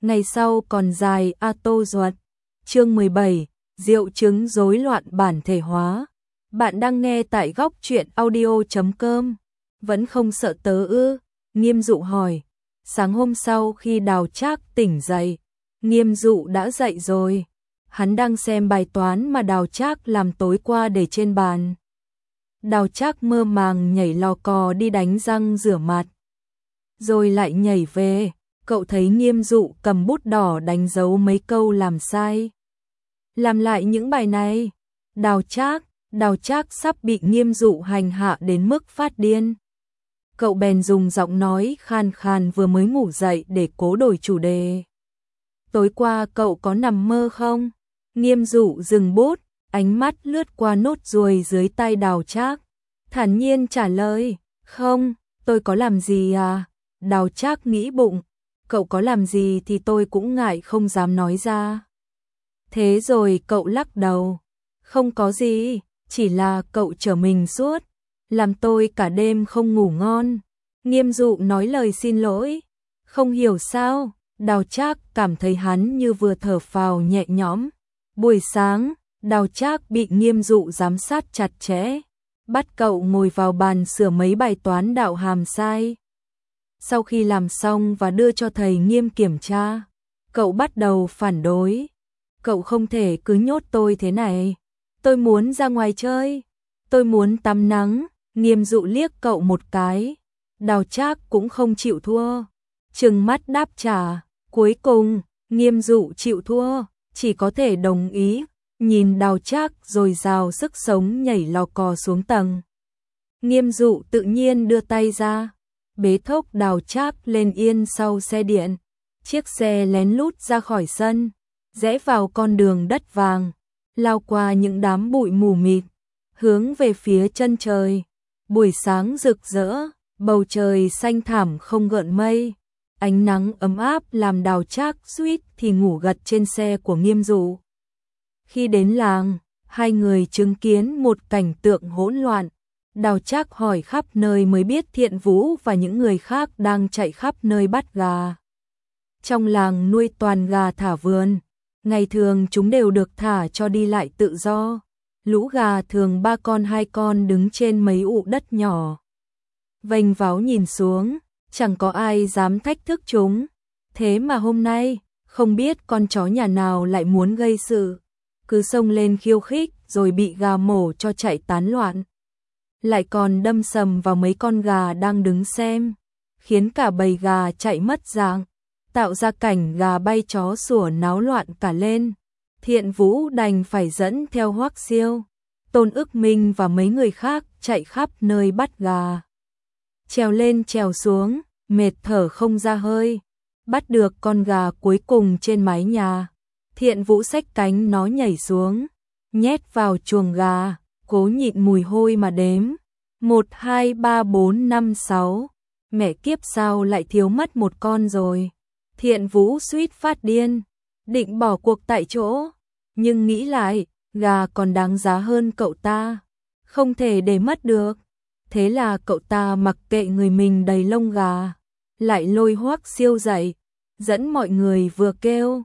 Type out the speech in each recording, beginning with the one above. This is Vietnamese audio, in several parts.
ngày sau còn dài a tô ruột. Chương 17, Diệu chứng rối loạn bản thể hóa. Bạn đang nghe tại góc truyện audio.com. Vẫn không sợ tớ ư? Nghiêm Dụ hỏi. Sáng hôm sau khi Đào Trác tỉnh dậy, Nghiêm Dụ đã dậy rồi. Hắn đang xem bài toán mà Đào Trác làm tối qua để trên bàn. Đào Trác mơ màng nhảy lò cò đi đánh răng rửa mặt, rồi lại nhảy về. Cậu thấy Nghiêm Dụ cầm bút đỏ đánh dấu mấy câu làm sai. Làm lại những bài này. Đào Trác sắp bị Nghiêm Dụ hành hạ đến mức phát điên. Cậu bèn dùng giọng nói khan khan vừa mới ngủ dậy để cố đổi chủ đề. Tối qua cậu có nằm mơ không? Nghiêm Dụ dừng bút, ánh mắt lướt qua nốt ruồi dưới tay Đào Trác, thản nhiên trả lời. Không, tôi có làm gì à? Đào Trác nghĩ bụng, cậu có làm gì thì tôi cũng ngại không dám nói ra. Thế rồi cậu lắc đầu. Không có gì, chỉ là cậu trở mình suốt, làm tôi cả đêm không ngủ ngon. Nghiêm Dụ nói lời xin lỗi. Không hiểu sao, Đào Trác cảm thấy hắn như vừa thở phào nhẹ nhõm. Buổi sáng, Đào Trác bị Nghiêm Dụ giám sát chặt chẽ, bắt cậu ngồi vào bàn sửa mấy bài toán đạo hàm sai. Sau khi làm xong và đưa cho thầy Nghiêm kiểm tra, cậu bắt đầu phản đối. Cậu không thể cứ nhốt tôi thế này. Tôi muốn ra ngoài chơi. Tôi muốn tắm nắng. Nghiêm Dụ liếc cậu một cái. Đào Trác cũng không chịu thua, trừng mắt đáp trả. Cuối cùng, Nghiêm Dụ chịu thua, chỉ có thể đồng ý. Nhìn Đào Trác rồi dào sức sống nhảy lò cò xuống tầng. Nghiêm Dụ tự nhiên đưa tay ra, bế thốc Đào Trác lên yên sau xe điện. Chiếc xe lén lút ra khỏi sân, rẽ vào con đường đất vàng, lao qua những đám bụi mù mịt, hướng về phía chân trời. Buổi sáng rực rỡ, bầu trời xanh thẳm không gợn mây, ánh nắng ấm áp làm Đào Trác suýt thì ngủ gật trên xe của Nghiêm Dụ. Khi đến làng, hai người chứng kiến một cảnh tượng hỗn loạn. Đào Trác hỏi khắp nơi mới biết Thiện Vũ và những người khác đang chạy khắp nơi bắt gà. Trong làng nuôi toàn gà thả vườn, ngày thường chúng đều được thả cho đi lại tự do. Lũ gà thường 3 con 2 con đứng trên mấy ụ đất nhỏ, vênh váo nhìn xuống, chẳng có ai dám thách thức chúng. Thế mà hôm nay, không biết con chó nhà nào lại muốn gây sự, cứ xông lên khiêu khích rồi bị gà mổ cho chạy tán loạn. Lại còn đâm sầm vào mấy con gà đang đứng xem, khiến cả bầy gà chạy mất dạng, tạo ra cảnh gà bay chó sủa náo loạn cả lên. Thiện Vũ đành phải dẫn theo Hoắc Siêu, Tôn Ức Minh và mấy người khác chạy khắp nơi bắt gà. Trèo lên trèo xuống, mệt thở không ra hơi. Bắt được con gà cuối cùng trên mái nhà, Thiện Vũ xách cánh nó nhảy xuống, nhét vào chuồng gà, cố nhịn mùi hôi mà đếm. 1, 2, 3, 4, 5, 6. Mẹ kiếp sao lại thiếu mất một con rồi. Thiện Vũ suýt phát điên, định bỏ cuộc tại chỗ. Nhưng nghĩ lại, gà còn đáng giá hơn cậu ta, không thể để mất được. Thế là cậu ta mặc kệ người mình đầy lông gà, lại lôi Hoắc Siêu dậy, dẫn mọi người vừa kêu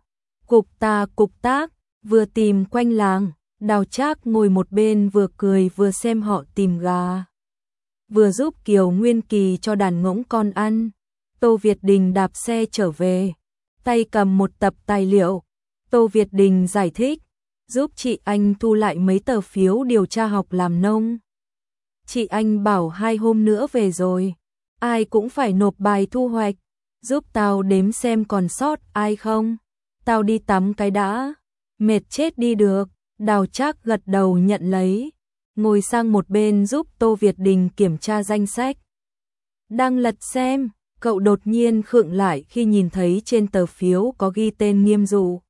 cục tác, vừa tìm quanh làng. Đào Trác ngồi một bên vừa cười vừa xem họ tìm gà, vừa giúp Kiều Nguyên Kỳ cho đàn ngỗng con ăn. Tô Việt Đình đạp xe trở về, tay cầm một tập tài liệu. Tô Việt Đình giải thích, giúp chị anh thu lại mấy tờ phiếu điều tra học làm nông. Chị anh bảo 2 hôm nữa về rồi, ai cũng phải nộp bài thu hoạch. Giúp tao đếm xem còn sót ai không. Tao đi tắm cái đã, mệt chết đi được. Đào Trác gật đầu nhận lấy, ngồi sang một bên giúp Tô Việt Đình kiểm tra danh sách. Đang lật xem, cậu đột nhiên khựng lại khi nhìn thấy trên tờ phiếu có ghi tên Nghiêm Dụ.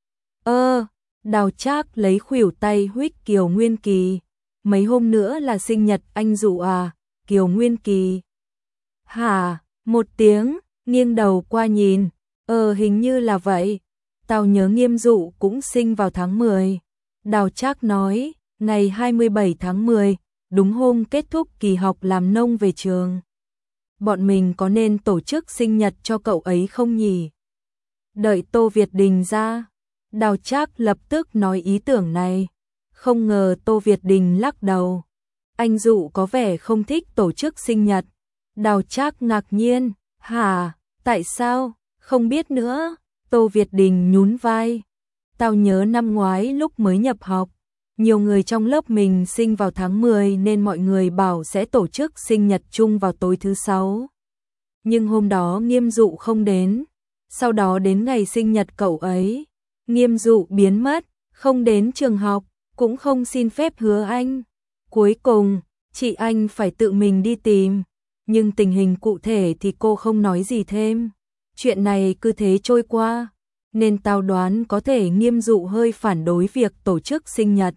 Đào Trác lấy khuỷu tay huých Kiều Nguyên Kỳ. Mấy hôm nữa là sinh nhật anh Dụ à? Kiều Nguyên Kỳ. Hả? Một tiếng, nghiêng đầu qua nhìn. Hình như là vậy. Tao nhớ Nghiêm Dụ cũng sinh vào tháng 10. Đào Trác nói, ngày 27 tháng 10, đúng hôm kết thúc kỳ học làm nông về trường. Bọn mình có nên tổ chức sinh nhật cho cậu ấy không nhỉ? Đợi Tô Việt Đình ra, Đào Trác lập tức nói ý tưởng này. Không ngờ Tô Việt Đình lắc đầu. Anh Dụ có vẻ không thích tổ chức sinh nhật. Đào Trác ngạc nhiên, hả, tại sao, không biết nữa. Tô Việt Đình nhún vai. Tao nhớ năm ngoái lúc mới nhập học, nhiều người trong lớp mình sinh vào tháng 10 nên mọi người bảo sẽ tổ chức sinh nhật chung vào tối thứ 6. Nhưng hôm đó Nghiêm Dụ không đến. Sau đó đến ngày sinh nhật cậu ấy, Nghiêm Dụ biến mất, không đến trường học, cũng không xin phép Hứa Anh. Cuối cùng, chị Anh phải tự mình đi tìm, nhưng tình hình cụ thể thì cô không nói gì thêm. Chuyện này cứ thế trôi qua, nên tao đoán có thể Nghiêm Dụ hơi phản đối việc tổ chức sinh nhật.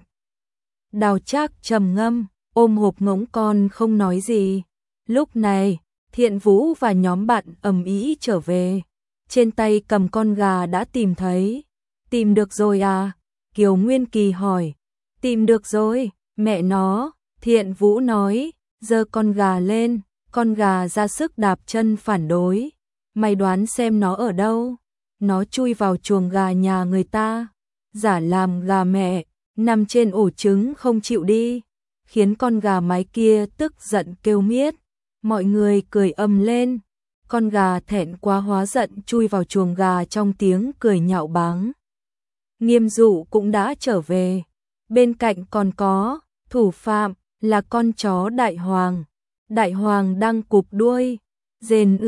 Đào Trác trầm ngâm, ôm hộp ngỗng con không nói gì. Lúc này, Thiện Vũ và nhóm bạn ầm ĩ trở về. Trên tay cầm con gà đã tìm thấy. Tìm được rồi à? Kiều Nguyên Kỳ hỏi. Tìm được rồi, mẹ nó, Thiện Vũ nói, giơ con gà lên, con gà ra sức đạp chân phản đối. Mày đoán xem nó ở đâu? Nó chui vào chuồng gà nhà người ta, giả làm gà mẹ, nằm trên ổ trứng không chịu đi, khiến con gà mái kia tức giận kêu miết. Mọi người cười ầm lên. Con gà thẹn quá hóa giận chui vào chuồng gà trong tiếng cười nhạo báng. Nghiêm Dụ cũng đã trở về. Bên cạnh còn có thủ phạm là con chó Đại Hoàng. Đại Hoàng đang cụp đuôi, rền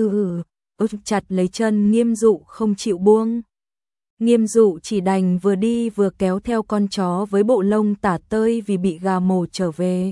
chặt lấy chân Nghiêm Dụ không chịu buông. Nghiêm Dụ chỉ đành vừa đi vừa kéo theo con chó với bộ lông tả tơi vì bị gà mổ trở về.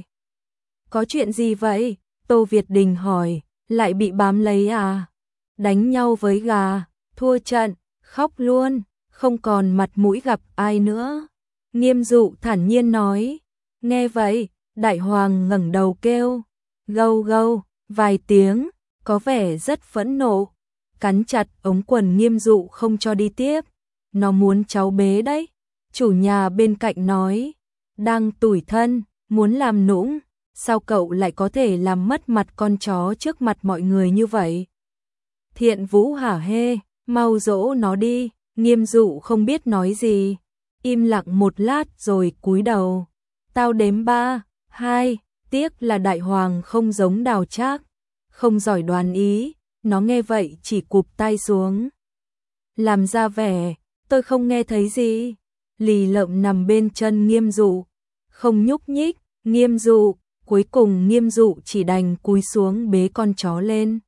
Có chuyện gì vậy? Tô Việt Đình hỏi. Lại bị bám lấy à? Đánh nhau với gà, thua trận, khóc luôn, không còn mặt mũi gặp ai nữa. Nghiêm Dụ thản nhiên nói. Nghe vậy, Đại Hoàng ngẩng đầu kêu, gâu gâu, vài tiếng, có vẻ rất phẫn nộ, cắn chặt ống quần Nghiêm Dụ không cho đi tiếp. Nó muốn cháu bế đấy. Chủ nhà bên cạnh nói, đang tủi thân, muốn làm nũng. Sao cậu lại có thể làm mất mặt con chó trước mặt mọi người như vậy? Thiện Vũ hả hê, mau dỗ nó đi. Nghiêm Dụ không biết nói gì, im lặng một lát rồi cúi đầu. Tao đếm 3, 2, tiếc là Đại Hoàng không giống Đào Trác, không giỏi đoán ý, nó nghe vậy chỉ cụp tay xuống. Làm ra vẻ, tôi không nghe thấy gì. Lì lợm nằm bên chân Nghiêm Dụ, không nhúc nhích. Nghiêm Dụ, cuối cùng Nghiêm Dụ chỉ đành cúi xuống bế con chó lên.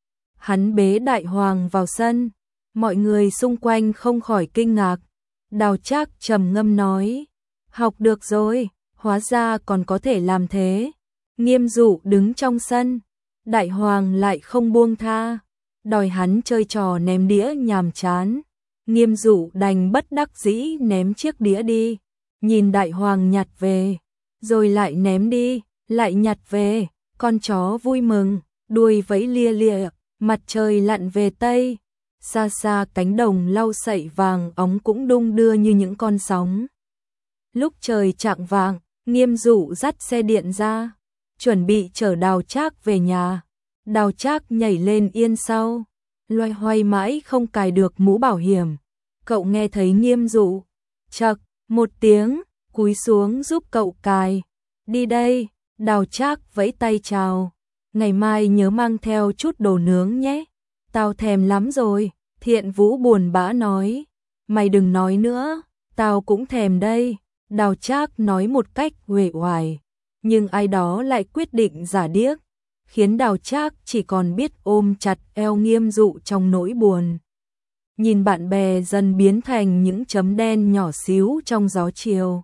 Hắn bế Đại Hoàng vào sân, mọi người xung quanh không khỏi kinh ngạc. Đào Trác trầm ngâm nói, học được rồi, hóa ra còn có thể làm thế. Nghiêm Dụ đứng trong sân, Đại Hoàng lại không buông tha, đòi hắn chơi trò ném đĩa nhàm chán. Nghiêm Dụ đành bất đắc dĩ ném chiếc đĩa đi, nhìn Đại Hoàng nhặt về, rồi lại ném đi, lại nhặt về. Con chó vui mừng, đuôi vẫy lia lịa. Mặt trời lặn về tây, xa xa cánh đồng lau sậy vàng óng cũng đung đưa như những con sóng. Lúc trời chạng vạng, Nghiêm Dụ dắt xe điện ra, chuẩn bị chở Đào Trác về nhà. Đào Trác nhảy lên yên sau, loay hoay mãi không cài được mũ bảo hiểm. Cậu nghe thấy Nghiêm Dụ chậc một tiếng, cúi xuống giúp cậu cài. Đi đây. Đào Trác vẫy tay chào. Ngày mai nhớ mang theo chút đồ nướng nhé. Tao thèm lắm rồi. Thiện Vũ buồn bã nói. Mày đừng nói nữa, tao cũng thèm đây. Đào Trác nói một cách uể oải, nhưng ai đó lại quyết định giả điếc, khiến Đào Trác chỉ còn biết ôm chặt eo Nghiêm Dụ trong nỗi buồn. Nhìn bạn bè dần biến thành những chấm đen nhỏ xíu trong gió chiều.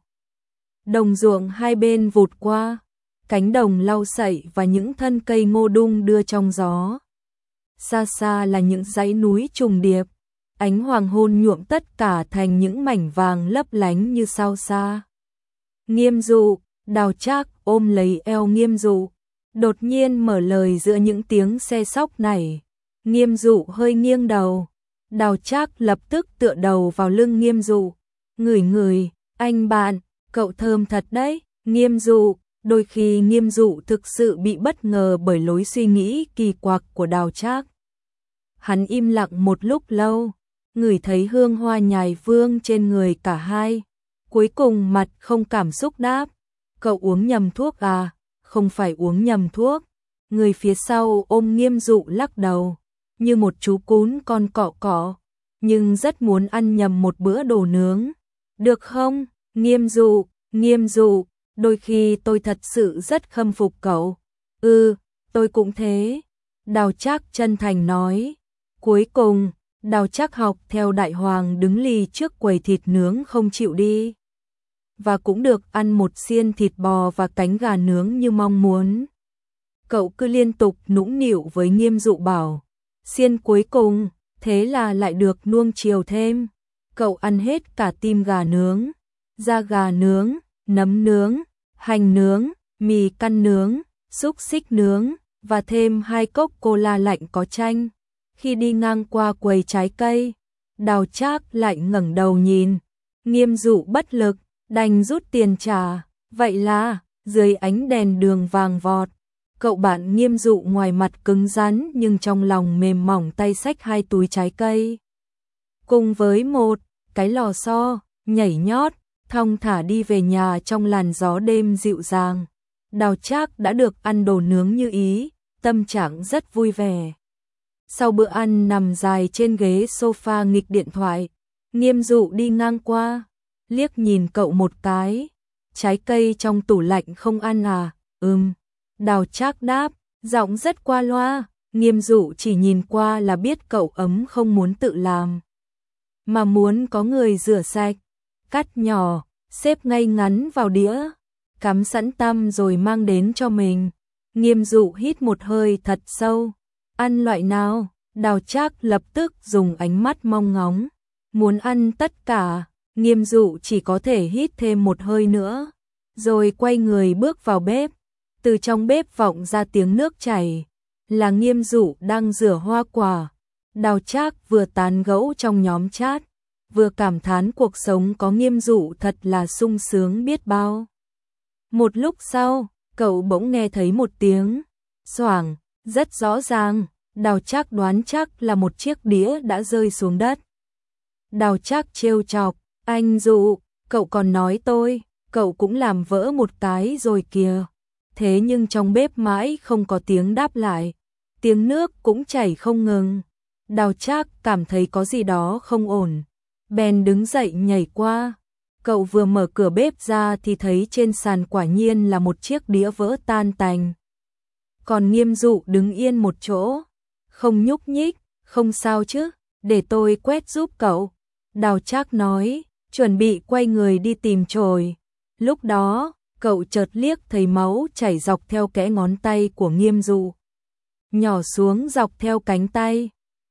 Đồng ruộng hai bên vụt qua, cánh đồng lau sậy và những thân cây ngô đung đưa trong gió. Xa xa là những dãy núi trùng điệp, ánh hoàng hôn nhuộm tất cả thành những mảnh vàng lấp lánh như sao xa. Nghiêm Dụ, Đào Trác ôm lấy eo Nghiêm Dụ, đột nhiên mở lời giữa những tiếng xe xóc nảy. Nghiêm Dụ hơi nghiêng đầu, Đào Trác lập tức tựa đầu vào lưng Nghiêm Dụ. Ngửi ngửi, anh bạn, cậu thơm thật đấy. Nghiêm Dụ, đôi khi Nghiêm Dụ thực sự bị bất ngờ bởi lối suy nghĩ kỳ quặc của Đào Trác. Hắn im lặng một lúc lâu, ngửi thấy hương hoa nhài vương trên người cả hai. Cuối cùng mặt không cảm xúc đáp, cậu uống nhầm thuốc à? Không phải uống nhầm thuốc. Người phía sau ôm Nghiêm Dụ lắc đầu, như một chú cún con cọ cọ, nhưng rất muốn ăn nhầm một bữa đồ nướng. Được không? Nghiêm Dụ, đôi khi tôi thật sự rất khâm phục cậu. Tôi cũng thế. Đào Trác chân thành nói. Cuối cùng, Đào Trác học theo Đại Hoàng đứng lì trước quầy thịt nướng không chịu đi. Và cũng được ăn một xiên thịt bò và cánh gà nướng như mong muốn. Cậu cứ liên tục nũng nịu với Nghiêm Dụ bảo, xiên cuối cùng, thế là lại được nuông chiều thêm. Cậu ăn hết cả tim gà nướng, da gà nướng, nấm nướng, hành nướng, mì căn nướng, xúc xích nướng, và thêm 2 cốc cola lạnh có chanh. Khi đi ngang qua quầy trái cây, Đào Trác lại ngẩng đầu nhìn. Nghiêm Dụ bất lực, đành rút tiền trả. Vậy là, dưới ánh đèn đường vàng vọt, cậu bạn Nghiêm Dụ ngoài mặt cứng rắn nhưng trong lòng mềm mỏng tay xách 2 túi trái cây. Cùng với một cái lò xo, nhảy nhót, thong thả đi về nhà trong làn gió đêm dịu dàng. Đào Trác đã được ăn đồ nướng như ý, tâm trạng rất vui vẻ. Sau bữa ăn nằm dài trên ghế sofa nghịch điện thoại, Nghiêm Dụ đi ngang qua, liếc nhìn cậu một cái. Trái cây trong tủ lạnh không ăn à? Đào Trác đáp, giọng rất qua loa. Nghiêm Dụ chỉ nhìn qua là biết cậu ấm không muốn tự làm, mà muốn có người rửa sạch, cắt nhỏ, xếp ngay ngắn vào đĩa, cắm sẵn tăm rồi mang đến cho mình. Nghiêm Dụ hít một hơi thật sâu. Ăn loại nào? Đào Trác lập tức dùng ánh mắt mong ngóng. Muốn ăn tất cả. Nghiêm Dụ chỉ có thể hít thêm một hơi nữa, rồi quay người bước vào bếp. Từ trong bếp vọng ra tiếng nước chảy, là Nghiêm Dụ đang rửa hoa quả. Đào Trác vừa tán gẫu trong nhóm chat, vừa cảm thán cuộc sống có Nghiêm Dụ thật là sung sướng biết bao. Một lúc sau, cậu bỗng nghe thấy một tiếng xoảng rất rõ ràng. Đào Trác đoán chắc là một chiếc đĩa đã rơi xuống đất. Đào Trác trêu chọc, anh Dụ, cậu còn nói cậu cũng làm vỡ một cái rồi kìa. Thế nhưng trong bếp mãi không có tiếng đáp lại, tiếng nước cũng chảy không ngừng. Đào Trác cảm thấy có gì đó không ổn, bèn đứng dậy nhảy qua. Cậu vừa mở cửa bếp ra thì thấy trên sàn quả nhiên là một chiếc đĩa vỡ tan tành. Còn Nghiêm Dụ đứng yên một chỗ, không nhúc nhích. Không sao chứ, để tôi quét giúp cậu. Đào Trác nói, chuẩn bị quay người đi tìm chổi. Lúc đó, cậu chợt liếc thấy máu chảy dọc theo kẽ ngón tay của Nghiêm Dụ, nhỏ xuống dọc theo cánh tay,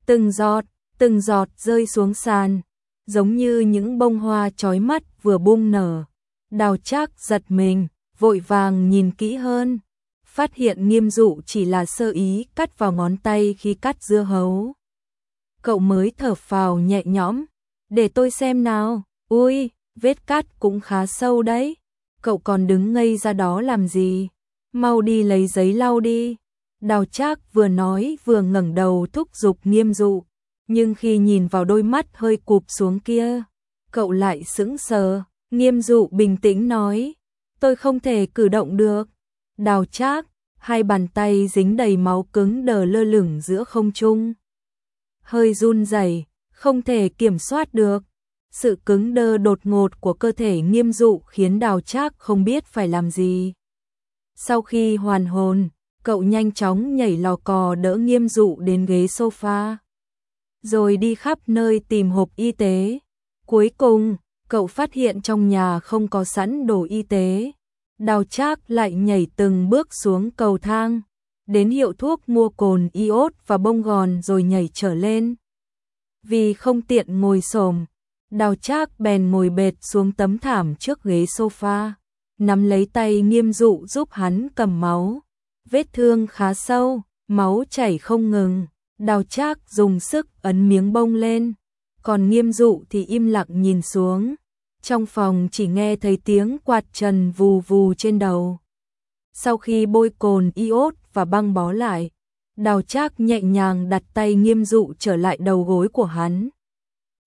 từng giọt rơi xuống sàn, giống như những bông hoa chói mắt vừa bung nở. Đào Trác giật mình, vội vàng nhìn kỹ hơn, phát hiện Nghiêm Dụ chỉ là sơ ý cắt vào ngón tay khi cắt dưa hấu. Cậu mới thở phào nhẹ nhõm, để tôi xem nào. Ui, vết cắt cũng khá sâu đấy. Cậu còn đứng ngây ra đó làm gì? Mau đi lấy giấy lau đi. Đào Trác vừa nói vừa ngẩng đầu thúc giục Nghiêm Dụ, nhưng khi nhìn vào đôi mắt hơi cụp xuống kia, cậu lại sững sờ. Nghiêm Dụ bình tĩnh nói, tôi không thể cử động được. Đào Trác, hai bàn tay dính đầy máu cứng đờ lơ lửng giữa không trung, hơi run rẩy, không thể kiểm soát được. Sự cứng đơ đột ngột của cơ thể Nghiêm Dụ khiến Đào Trác không biết phải làm gì. Sau khi hoàn hồn, cậu nhanh chóng nhảy lò cò đỡ Nghiêm Dụ đến ghế sofa, rồi đi khắp nơi tìm hộp y tế. Cuối cùng, cậu phát hiện trong nhà không có sẵn đồ y tế. Đào Trác lại nhảy từng bước xuống cầu thang, đến hiệu thuốc mua cồn iốt và bông gòn rồi nhảy trở lên. Vì không tiện ngồi xổm, Đào Trác bèn ngồi bệt xuống tấm thảm trước ghế sofa, nắm lấy tay Nghiêm Dụ giúp hắn cầm máu. Vết thương khá sâu, máu chảy không ngừng. Đào Trác dùng sức ấn miếng bông lên, còn Nghiêm Dụ thì im lặng nhìn xuống. Trong phòng chỉ nghe thấy tiếng quạt trần vù vù trên đầu. Sau khi bôi cồn iốt và băng bó lại, Đào Trác nhẹ nhàng đặt tay Nghiêm Dụ trở lại đầu gối của hắn.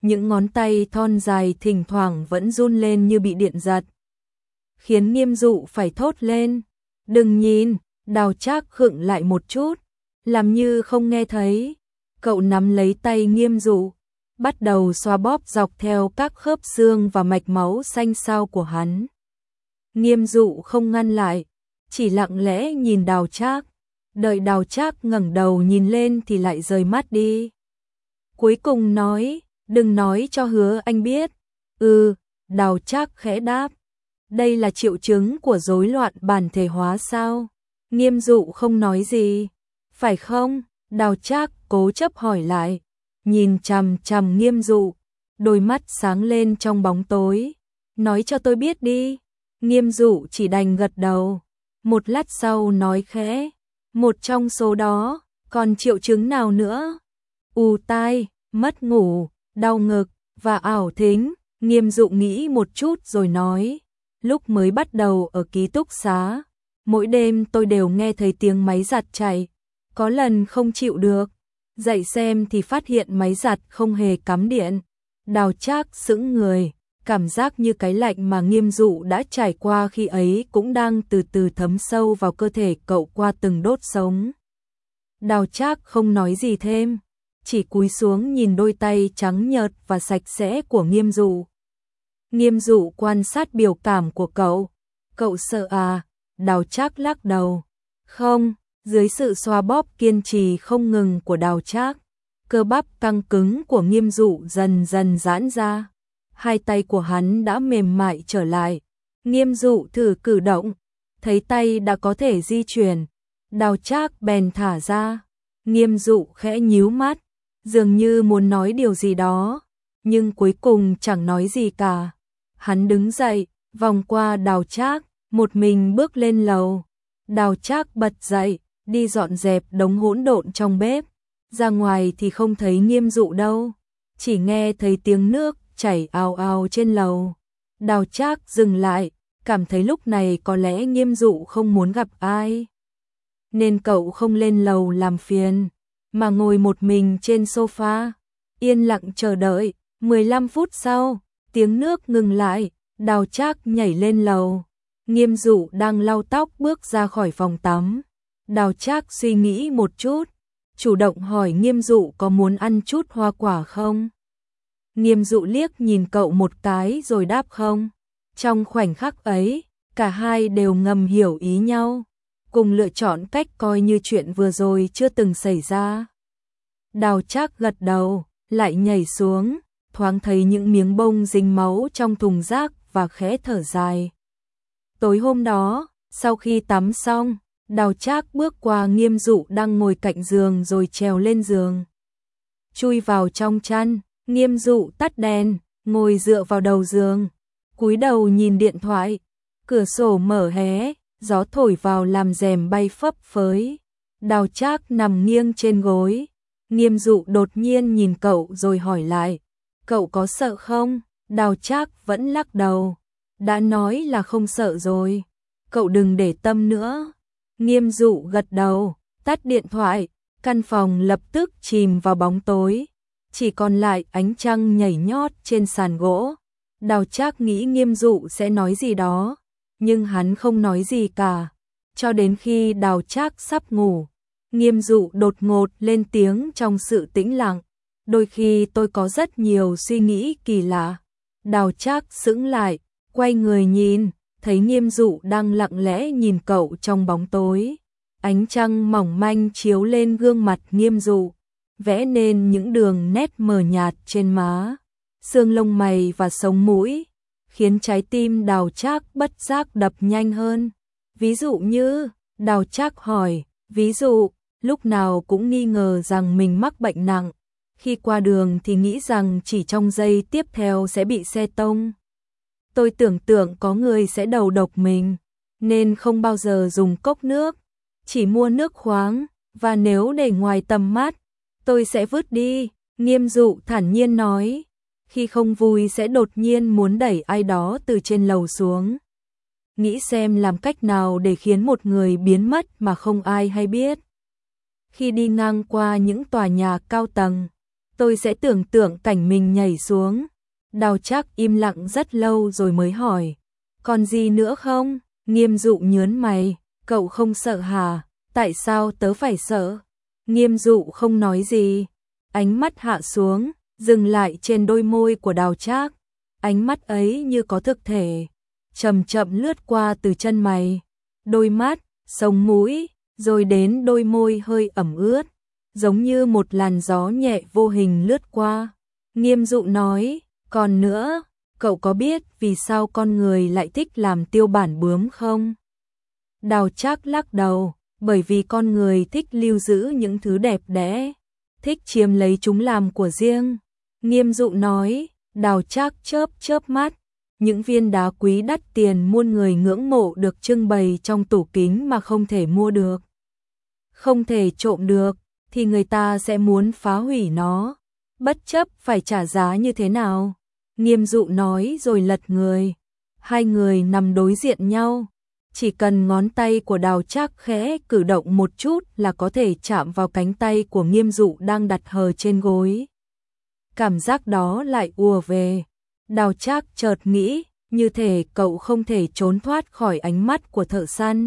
những ngón tay thon dài thỉnh thoảng vẫn run lên như bị điện giật, khiến Nghiêm Dụ phải thốt lên. Đừng nhìn, Đào Trác khựng lại một chút, làm như không nghe thấy. Cậu nắm lấy tay Nghiêm Dụ, bắt đầu xoa bóp dọc theo các khớp xương và mạch máu xanh xao của hắn. Nghiêm Dụ không ngăn lại, chỉ lặng lẽ nhìn Đào Trác. Đợi Đào Trác ngẩng đầu nhìn lên thì lại rời mắt đi. Cuối cùng nói, đừng nói cho Hứa Anh biết. Đào Trác khẽ đáp. Đây là triệu chứng của rối loạn bản thể hóa sao? Nghiêm Dụ không nói gì. Phải không? Đào Trác cố chấp hỏi lại. Nhìn chằm chằm Nghiêm Dụ, đôi mắt sáng lên trong bóng tối. Nói cho tôi biết đi. Nghiêm Dụ chỉ đành gật đầu. Một lát sau nói khẽ. Một trong số đó, còn triệu chứng nào nữa? Ù tai, mất ngủ, đau ngực và ảo thính. Nghiêm Dụ nghĩ một chút rồi nói. Lúc mới bắt đầu ở ký túc xá, mỗi đêm tôi đều nghe thấy tiếng máy giặt chạy. Có lần không chịu được, dậy xem thì phát hiện máy giặt không hề cắm điện. Đào Trác sững người, cảm giác như cái lạnh mà Nghiêm Dụ đã trải qua khi ấy cũng đang từ từ thấm sâu vào cơ thể cậu qua từng đốt sống. Đào Trác không nói gì thêm, chỉ cúi xuống nhìn đôi tay trắng nhợt và sạch sẽ của Nghiêm Dụ. Nghiêm Dụ quan sát biểu cảm của cậu. Cậu sợ à? Đào Trác lắc đầu. Không, dưới sự xoa bóp kiên trì không ngừng của Đào Trác, cơ bắp căng cứng của Nghiêm Dụ dần dần giãn ra. Hai tay của hắn đã mềm mại trở lại. Nghiêm Dụ thử cử động, thấy tay đã có thể di chuyển. Đào Trác bèn thả ra. Nghiêm Dụ khẽ nhíu mắt, dường như muốn nói điều gì đó, nhưng cuối cùng chẳng nói gì cả. Hắn đứng dậy, vòng qua Đào Trác, một mình bước lên lầu. Đào Trác bật dậy, đi dọn dẹp đống hỗn độn trong bếp. Ra ngoài thì không thấy Nghiêm Dụ đâu, chỉ nghe thấy tiếng nước chảy ào ào trên lầu. Đào Trác dừng lại, cảm thấy lúc này có lẽ Nghiêm Dụ không muốn gặp ai, nên cậu không lên lầu làm phiền, mà ngồi một mình trên sofa, yên lặng chờ đợi. 15 phút sau, tiếng nước ngừng lại, Đào Trác nhảy lên lầu. Nghiêm Dụ đang lau tóc bước ra khỏi phòng tắm. Đào Trác suy nghĩ một chút, chủ động hỏi Nghiêm Dụ có muốn ăn chút hoa quả không. Nghiêm Dụ liếc nhìn cậu một cái rồi đáp không. Trong khoảnh khắc ấy, cả hai đều ngầm hiểu ý nhau, cùng lựa chọn cách coi như chuyện vừa rồi chưa từng xảy ra. Đào Trác gật đầu, lại nhảy xuống, thoáng thấy những miếng bông dính máu trong thùng rác và khẽ thở dài. Tối hôm đó, sau khi tắm xong, Đào Trác bước qua Nghiêm Dụ đang ngồi cạnh giường rồi trèo lên giường. Chui vào trong chăn, Nghiêm Dụ tắt đèn, ngồi dựa vào đầu giường, cúi đầu nhìn điện thoại. Cửa sổ mở hé, gió thổi vào làm rèm bay phấp phới. Đào Trác nằm nghiêng trên gối. Nghiêm Dụ đột nhiên nhìn cậu rồi hỏi lại. Cậu có sợ không? Đào Trác vẫn lắc đầu. Đã nói là không sợ rồi. Cậu đừng để tâm nữa. Nghiêm Dụ gật đầu, tắt điện thoại. Căn phòng lập tức chìm vào bóng tối. Chỉ còn lại ánh trăng nhảy nhót trên sàn gỗ. Đào Trác nghĩ Nghiêm Dụ sẽ nói gì đó, nhưng hắn không nói gì cả. Cho đến khi Đào Trác sắp ngủ, Nghiêm Dụ đột ngột lên tiếng trong sự tĩnh lặng. Đôi khi tôi có rất nhiều suy nghĩ kỳ lạ. Đào Trác sững lại, quay người nhìn, thấy Nghiêm Dụ đang lặng lẽ nhìn cậu trong bóng tối. Ánh trăng mỏng manh chiếu lên gương mặt Nghiêm Dụ, vẽ nên những đường nét mờ nhạt trên má, xương lông mày và sống mũi, khiến trái tim Đào Trác bất giác đập nhanh hơn. Ví dụ như, Đào Trác hỏi, ví dụ, lúc nào cũng nghi ngờ rằng mình mắc bệnh nặng, khi qua đường thì nghĩ rằng chỉ trong giây tiếp theo sẽ bị xe tông. Tôi tưởng tượng có người sẽ đầu độc mình, nên không bao giờ dùng cốc nước, chỉ mua nước khoáng, và nếu để ngoài tầm mắt, tôi sẽ vứt đi. Nghiêm Dụ thản nhiên nói, khi không vui sẽ đột nhiên muốn đẩy ai đó từ trên lầu xuống. Nghĩ xem làm cách nào để khiến một người biến mất mà không ai hay biết. Khi đi ngang qua những tòa nhà cao tầng, tôi sẽ tưởng tượng cảnh mình nhảy xuống. Đào Trác im lặng rất lâu rồi mới hỏi, còn gì nữa không? Nghiêm Dụ nhớn mày, cậu không sợ hả? Tại sao tớ phải sợ? Nghiêm Dụ không nói gì, ánh mắt hạ xuống, dừng lại trên đôi môi của Đào Trác. Ánh mắt ấy như có thực thể, chậm chậm lướt qua từ chân mày, đôi mắt, sống mũi, rồi đến đôi môi hơi ẩm ướt, giống như một làn gió nhẹ vô hình lướt qua. Nghiêm Dụ nói, còn nữa, cậu có biết vì sao con người lại thích làm tiêu bản bướm không? Đào Trác lắc đầu, bởi vì con người thích lưu giữ những thứ đẹp đẽ, thích chiếm lấy chúng làm của riêng. Nghiêm Dụ nói. Đào Trác chớp chớp mắt, những viên đá quý đắt tiền muôn người ngưỡng mộ được trưng bày trong tủ kính mà không thể mua được, không thể trộm được, thì người ta sẽ muốn phá hủy nó, bất chấp phải trả giá như thế nào. Nghiêm Dụ nói rồi lật người, hai người nằm đối diện nhau, chỉ cần ngón tay của Đào Trác khẽ cử động một chút là có thể chạm vào cánh tay của Nghiêm Dụ đang đặt hờ trên gối. Cảm giác đó lại ùa về. Đào Trác chợt nghĩ, như thể cậu không thể trốn thoát khỏi ánh mắt của thợ săn.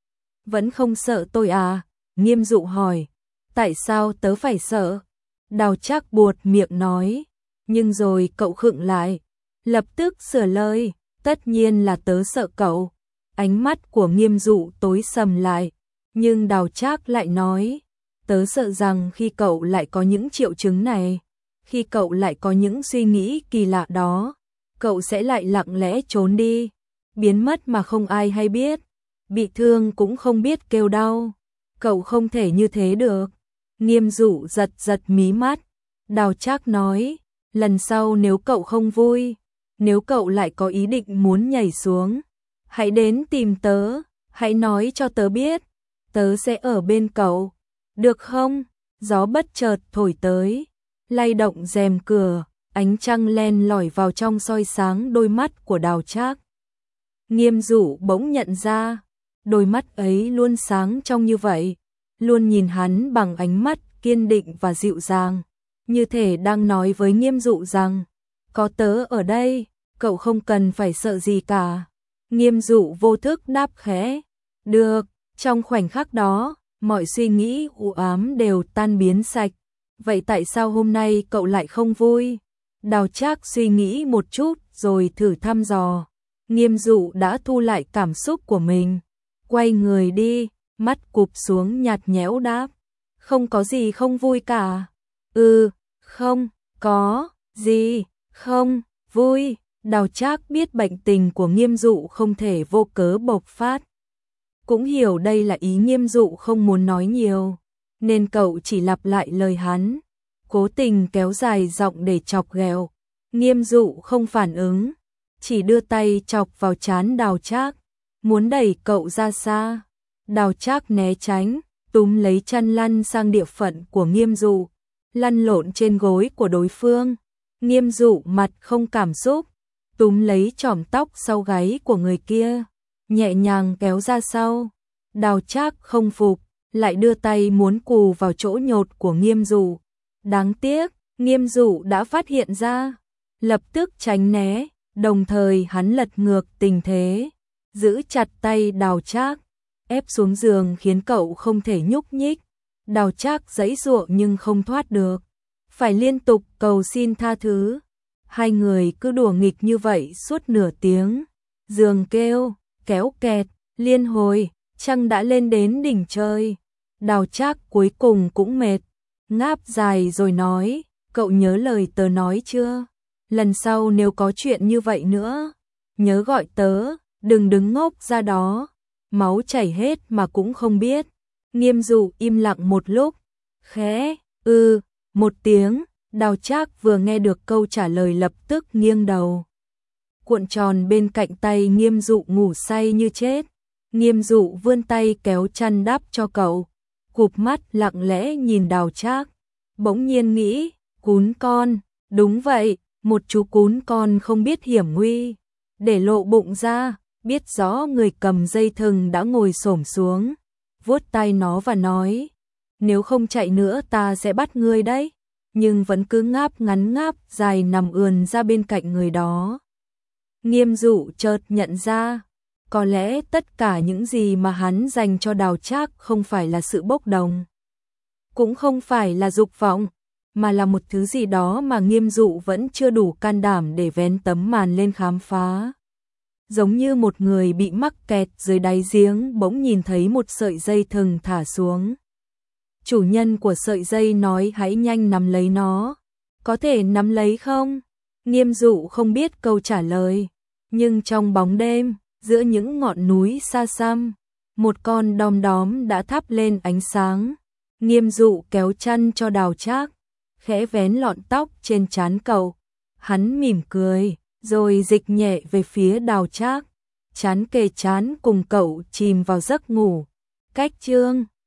Vẫn không sợ tôi à? Nghiêm Dụ hỏi. Tại sao tớ phải sợ? Đào Trác buột miệng nói. Nhưng rồi cậu khựng lại, lập tức sửa lời. Tất nhiên là tớ sợ cậu. Ánh mắt của Nghiêm Dụ tối sầm lại. Nhưng Đào Trác lại nói. Tớ sợ rằng khi cậu lại có những triệu chứng này, khi cậu lại có những suy nghĩ kỳ lạ đó, cậu sẽ lại lặng lẽ trốn đi, biến mất mà không ai hay biết, bị thương cũng không biết kêu đau. Cậu không thể như thế được. Nghiêm Dụ giật giật mí mắt. Đào Trác nói, lần sau nếu cậu không vui, nếu cậu lại có ý định muốn nhảy xuống, hãy đến tìm tớ, hãy nói cho tớ biết, tớ sẽ ở bên cậu, được không? Gió bất chợt thổi tới, lay động rèm cửa, ánh trăng len lỏi vào trong soi sáng đôi mắt của Đào Trác. Nghiêm Dụ bỗng nhận ra, đôi mắt ấy luôn sáng trong như vậy, luôn nhìn hắn bằng ánh mắt kiên định và dịu dàng, như thể đang nói với Nghiêm Dụ rằng, có tớ ở đây, cậu không cần phải sợ gì cả. Nghiêm Dụ vô thức đáp khẽ, được. Trong khoảnh khắc đó, mọi suy nghĩ u ám đều tan biến sạch. Vậy tại sao hôm nay cậu lại không vui? Đào Trác suy nghĩ một chút rồi thử thăm dò. Nghiêm Dụ đã thu lại cảm xúc của mình, quay người đi, mắt cụp xuống nhạt nhẽo đáp, không có gì không vui cả. Không, có gì không vui. Đào Trác biết bệnh tình của Nghiêm Dụ không thể vô cớ bộc phát, cũng hiểu đây là ý Nghiêm Dụ không muốn nói nhiều, nên cậu chỉ lặp lại lời hắn, cố tình kéo dài giọng để chọc ghẹo. Nghiêm Dụ không phản ứng, chỉ đưa tay chọc vào trán Đào Trác, muốn đẩy cậu ra xa. Đào Trác né tránh, túm lấy chăn lăn sang địa phận của Nghiêm Dụ, lăn lộn trên gối của đối phương. Nghiêm Dụ mặt không cảm xúc, túm lấy chòm tóc sau gáy của người kia, nhẹ nhàng kéo ra sau. Đào Trác không phục, lại đưa tay muốn cù vào chỗ nhột của Nghiêm Dụ. Đáng tiếc, Nghiêm Dụ đã phát hiện ra, lập tức tránh né, đồng thời hắn lật ngược tình thế, giữ chặt tay Đào Trác, ép xuống giường khiến cậu không thể nhúc nhích. Đào Trác giãy giụa nhưng không thoát được, phải liên tục cầu xin tha thứ. Hai người cứ đùa nghịch như vậy suốt nửa tiếng, giường kêu, kéo kẹt, liên hồi, trăng đã lên đến đỉnh trời. Đào Trác cuối cùng cũng mệt, ngáp dài rồi nói, cậu nhớ lời tớ nói chưa? Lần sau nếu có chuyện như vậy nữa, nhớ gọi tớ, đừng đứng ngốc ra đó, máu chảy hết mà cũng không biết. Nghiêm Dụ im lặng một lúc, khẽ, một tiếng. Đào Trác vừa nghe được câu trả lời lập tức nghiêng đầu, cuộn tròn bên cạnh tay Nghiêm Dụ ngủ say như chết. Nghiêm Dụ vươn tay kéo chăn đắp cho cậu, cụp mắt lặng lẽ nhìn Đào Trác, bỗng nhiên nghĩ, cún con, đúng vậy, một chú cún con không biết hiểm nguy, để lộ bụng ra, biết rõ người cầm dây thừng đã ngồi xổm xuống, vuốt tay nó và nói, nếu không chạy nữa ta sẽ bắt ngươi đấy. nhưng vẫn cứ ngáp ngắn ngáp dài nằm ườn ra bên cạnh người đó. Nghiêm Dụ chợt nhận ra, có lẽ tất cả những gì mà hắn dành cho Đào Trác không phải là sự bốc đồng, cũng không phải là dục vọng, mà là một thứ gì đó mà Nghiêm Dụ vẫn chưa đủ can đảm để vén tấm màn lên khám phá. Giống như một người bị mắc kẹt dưới đáy giếng bỗng nhìn thấy một sợi dây thừng thả xuống. Chủ nhân của sợi dây nói hãy nhanh nắm lấy nó. Có thể nắm lấy không? Nghiêm Dụ không biết câu trả lời. Nhưng trong bóng đêm, giữa những ngọn núi xa xăm, một con đom đóm đã thắp lên ánh sáng. Nghiêm Dụ kéo chăn cho Đào Trác, khẽ vén lọn tóc trên trán cậu. Hắn mỉm cười, rồi dịch nhẹ về phía Đào Trác, chán kề chán cùng cậu chìm vào giấc ngủ. Cách chương